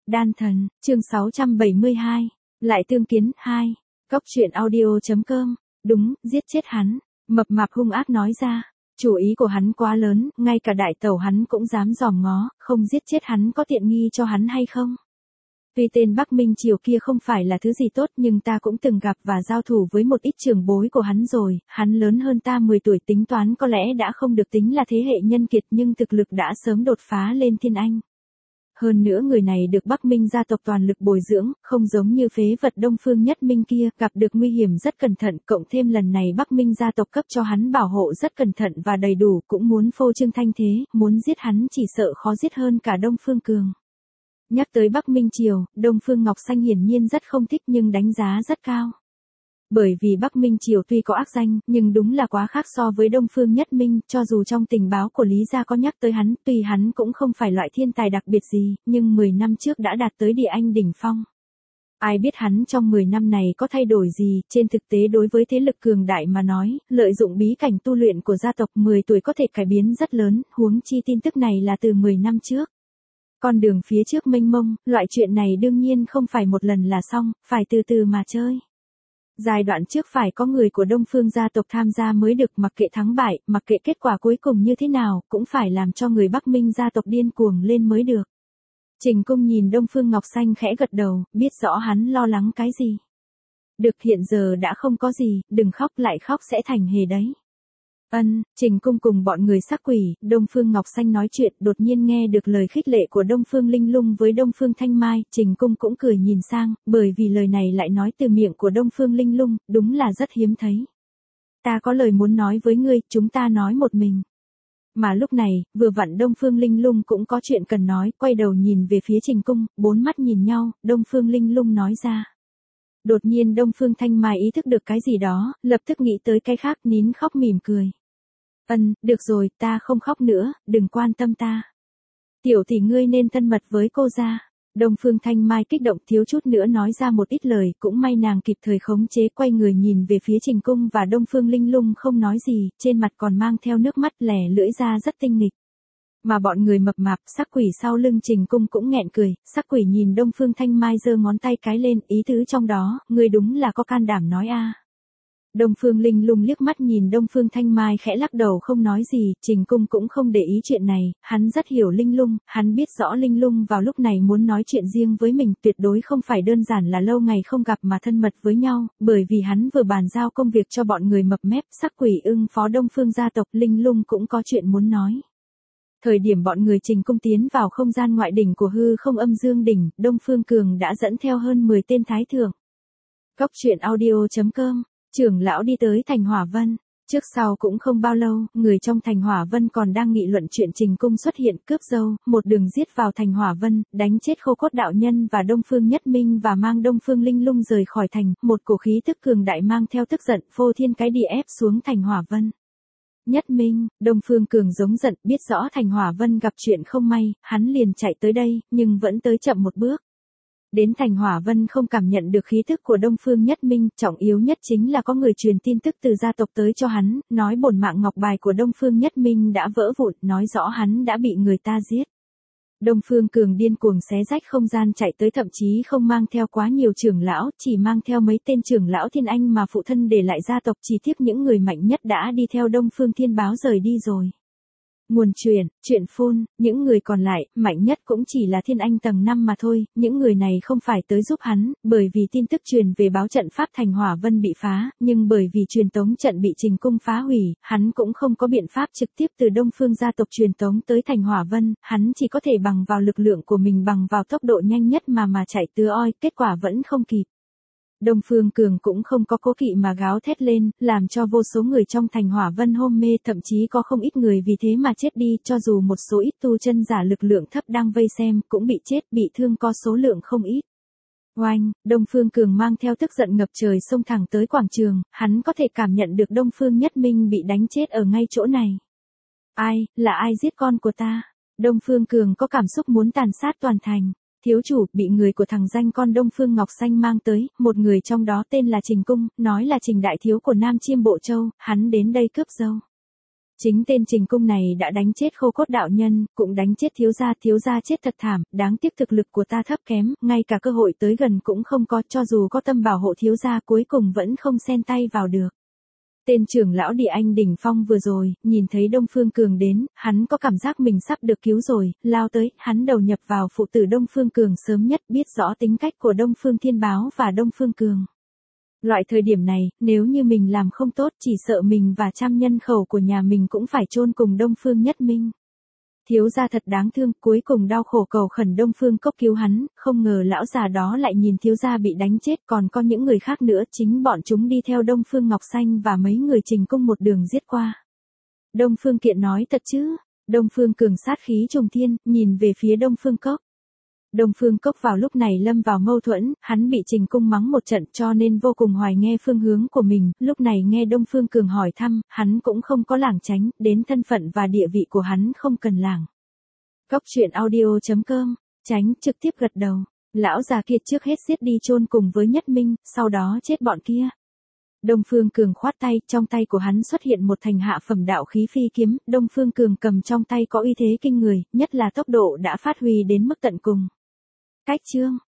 Đan thần, chương 672. Lại tương kiến 2. Cốc truyện audio.com. Đúng, giết chết hắn. Mập mạp hung ác nói ra. Chủ ý của hắn quá lớn, ngay cả đại tẩu hắn cũng dám dòm ngó, không giết chết hắn có tiện nghi cho hắn hay không? Tuy tên Bắc Minh Triều kia không phải là thứ gì tốt nhưng ta cũng từng gặp và giao thủ với một ít trưởng bối của hắn rồi, hắn lớn hơn ta 10 tuổi, tính toán có lẽ đã không được tính là thế hệ nhân kiệt nhưng thực lực đã sớm đột phá lên thiên anh. Hơn nữa người này được Bắc Minh gia tộc toàn lực bồi dưỡng, không giống như phế vật Đông Phương Nhất Minh kia, gặp được nguy hiểm rất cẩn thận, cộng thêm lần này Bắc Minh gia tộc cấp cho hắn bảo hộ rất cẩn thận và đầy đủ, cũng muốn phô trương thanh thế, muốn giết hắn chỉ sợ khó giết hơn cả Đông Phương Cường. Nhắc tới Bắc Minh Triều, Đông Phương Ngọc Xanh hiển nhiên rất không thích nhưng đánh giá rất cao. Bởi vì Bắc Minh Triều tuy có ác danh, nhưng đúng là quá khác so với Đông Phương Nhất Minh, cho dù trong tình báo của Lý gia có nhắc tới hắn, tuy hắn cũng không phải loại thiên tài đặc biệt gì, nhưng 10 năm trước đã đạt tới địa anh đỉnh phong. Ai biết hắn trong 10 năm này có thay đổi gì, trên thực tế đối với thế lực cường đại mà nói, lợi dụng bí cảnh tu luyện của gia tộc 10 tuổi có thể cải biến rất lớn, huống chi tin tức này là từ 10 năm trước. Con đường phía trước mênh mông, loại chuyện này đương nhiên không phải một lần là xong, phải từ từ mà chơi. Giai đoạn trước phải có người của Đông Phương gia tộc tham gia mới được, mặc kệ thắng bại, mặc kệ kết quả cuối cùng như thế nào, cũng phải làm cho người Bắc Minh gia tộc điên cuồng lên mới được. Trình Cung nhìn Đông Phương Ngọc Xanh khẽ gật đầu, biết rõ hắn lo lắng cái gì. Được, hiện giờ đã không có gì, đừng khóc, lại khóc sẽ thành hề đấy. Trình Cung cùng bọn người sắc quỷ, Đông Phương Ngọc Xanh nói chuyện, đột nhiên nghe được lời khích lệ của Đông Phương Linh Lung với Đông Phương Thanh Mai, Trình Cung cũng cười nhìn sang, bởi vì lời này lại nói từ miệng của Đông Phương Linh Lung, đúng là rất hiếm thấy. Ta có lời muốn nói với ngươi, chúng ta nói một mình. Mà lúc này, vừa vặn Đông Phương Linh Lung cũng có chuyện cần nói, quay đầu nhìn về phía Trình Cung, bốn mắt nhìn nhau, Đông Phương Linh Lung nói ra. Đột nhiên Đông Phương Thanh Mai ý thức được cái gì đó, lập tức nghĩ tới cái khác, nín khóc mỉm cười. Được rồi, ta không khóc nữa, đừng quan tâm ta. Tiểu tỷ ngươi nên thân mật với cô gia. Đông Phương Thanh Mai kích động thiếu chút nữa nói ra một ít lời, cũng may nàng kịp thời khống chế, quay người nhìn về phía Trình Cung và Đông Phương Linh Lung không nói gì, trên mặt còn mang theo nước mắt, lẻ lưỡi ra rất tinh nghịch. Mà bọn người mập mạp, sắc quỷ sau lưng Trình Cung cũng nghẹn cười, sắc quỷ nhìn Đông Phương Thanh Mai giơ ngón tay cái lên, ý tứ trong đó, ngươi đúng là có can đảm nói a. Đông Phương Linh Lung liếc mắt nhìn Đông Phương Thanh Mai khẽ lắc đầu không nói gì, Trình Cung cũng không để ý chuyện này, hắn rất hiểu Linh Lung, hắn biết rõ Linh Lung vào lúc này muốn nói chuyện riêng với mình, tuyệt đối không phải đơn giản là lâu ngày không gặp mà thân mật với nhau, bởi vì hắn vừa bàn giao công việc cho bọn người mập mép, sắc quỷ ưng phó Đông Phương gia tộc, Linh Lung cũng có chuyện muốn nói. Thời điểm bọn người Trình Cung tiến vào không gian ngoại đỉnh của hư không âm dương đỉnh, Đông Phương Cường đã dẫn theo hơn 10 tên thái thượng. Cốc truyện audio.com. Trưởng lão đi tới thành Hỏa Vân, trước sau cũng không bao lâu, người trong thành Hỏa Vân còn đang nghị luận chuyện Trình Cung xuất hiện cướp dâu, một đường giết vào thành Hỏa Vân, đánh chết Khô Cốt đạo nhân và Đông Phương Nhất Minh và mang Đông Phương Linh Lung rời khỏi thành, một cổ khí tức cường đại mang theo tức giận, phô thiên cái địa ép xuống thành Hỏa Vân. Nhất Minh, Đông Phương Cường giống giận, biết rõ thành Hỏa Vân gặp chuyện không may, hắn liền chạy tới đây, nhưng vẫn tới chậm một bước. Đến thành Hỏa Vân không cảm nhận được khí thức của Đông Phương Nhất Minh, trọng yếu nhất chính là có người truyền tin tức từ gia tộc tới cho hắn, nói bổn mạng ngọc bài của Đông Phương Nhất Minh đã vỡ vụn, nói rõ hắn đã bị người ta giết. Đông Phương Cường điên cuồng xé rách không gian chạy tới, thậm chí không mang theo quá nhiều trưởng lão, chỉ mang theo mấy tên trưởng lão thiên anh mà phụ thân để lại gia tộc, chỉ tiếc những người mạnh nhất đã đi theo Đông Phương Thiên Báo rời đi rồi. Nguồn chuyện phun, những người còn lại, mạnh nhất cũng chỉ là thiên anh tầng 5 mà thôi, những người này không phải tới giúp hắn, bởi vì tin tức truyền về báo trận pháp thành Hỏa Vân bị phá, nhưng bởi vì truyền tống trận bị Trình Cung phá hủy, hắn cũng không có biện pháp trực tiếp từ Đông Phương gia tộc truyền tống tới thành Hỏa Vân, hắn chỉ có thể bằng vào lực lượng của mình, bằng vào tốc độ nhanh nhất mà chạy tứ oi, kết quả vẫn không kịp. Đông Phương Cường cũng không có cố kỵ mà gáo thét lên, làm cho vô số người trong thành Hỏa Vân hôn mê, thậm chí có không ít người vì thế mà chết đi, cho dù một số ít tu chân giả lực lượng thấp đang vây xem, cũng bị chết, bị thương có số lượng không ít. Oanh, Đông Phương Cường mang theo tức giận ngập trời xông thẳng tới quảng trường, hắn có thể cảm nhận được Đông Phương Nhất Minh bị đánh chết ở ngay chỗ này. Là ai giết con của ta? Đông Phương Cường có cảm xúc muốn tàn sát toàn thành. Thiếu chủ, bị người của thằng danh con Đông Phương Ngọc Xanh mang tới, một người trong đó tên là Trình Cung, nói là Trình đại thiếu của Nam Chiêm Bộ Châu, hắn đến đây cướp dâu. Chính tên Trình Cung này đã đánh chết Khô Cốt đạo nhân, cũng đánh chết thiếu gia chết thật thảm, đáng tiếc thực lực của ta thấp kém, ngay cả cơ hội tới gần cũng không có, cho dù có tâm bảo hộ thiếu gia cuối cùng vẫn không xen tay vào được. Tên trưởng lão Địa Anh đỉnh phong vừa rồi, nhìn thấy Đông Phương Cường đến, hắn có cảm giác mình sắp được cứu rồi, lao tới, hắn đầu nhập vào phụ tử Đông Phương Cường sớm nhất, biết rõ tính cách của Đông Phương Thiên Báo và Đông Phương Cường. Loại thời điểm này, nếu như mình làm không tốt chỉ sợ mình và trăm nhân khẩu của nhà mình cũng phải chôn cùng Đông Phương Nhất Minh. Thiếu gia thật đáng thương, cuối cùng đau khổ cầu khẩn Đông Phương Cốc cứu hắn, không ngờ lão già đó lại nhìn thiếu gia bị đánh chết, còn có những người khác nữa, chính bọn chúng đi theo Đông Phương Ngọc Xanh và mấy người Trình Cung một đường giết qua. Đông Phương Kiện nói thật chứ? Đông Phương Cường sát khí trùng thiên, nhìn về phía Đông Phương Cốc. Đông Phương Cốc vào lúc này lâm vào mâu thuẫn, hắn bị Trình Cung mắng một trận cho nên vô cùng hoài nghi phương hướng của mình, lúc này nghe Đông Phương Cường hỏi thăm, hắn cũng không có lảng tránh, đến thân phận và địa vị của hắn không cần lảng. Cốc.audio.com, tránh trực tiếp gật đầu, lão già kia trước hết giết đi chôn cùng với Nhất Minh, sau đó chết bọn kia. Đông Phương Cường khoát tay, trong tay của hắn xuất hiện một thành hạ phẩm đạo khí phi kiếm, Đông Phương Cường cầm trong tay có uy thế kinh người, nhất là tốc độ đã phát huy đến mức tận cùng. Cách chương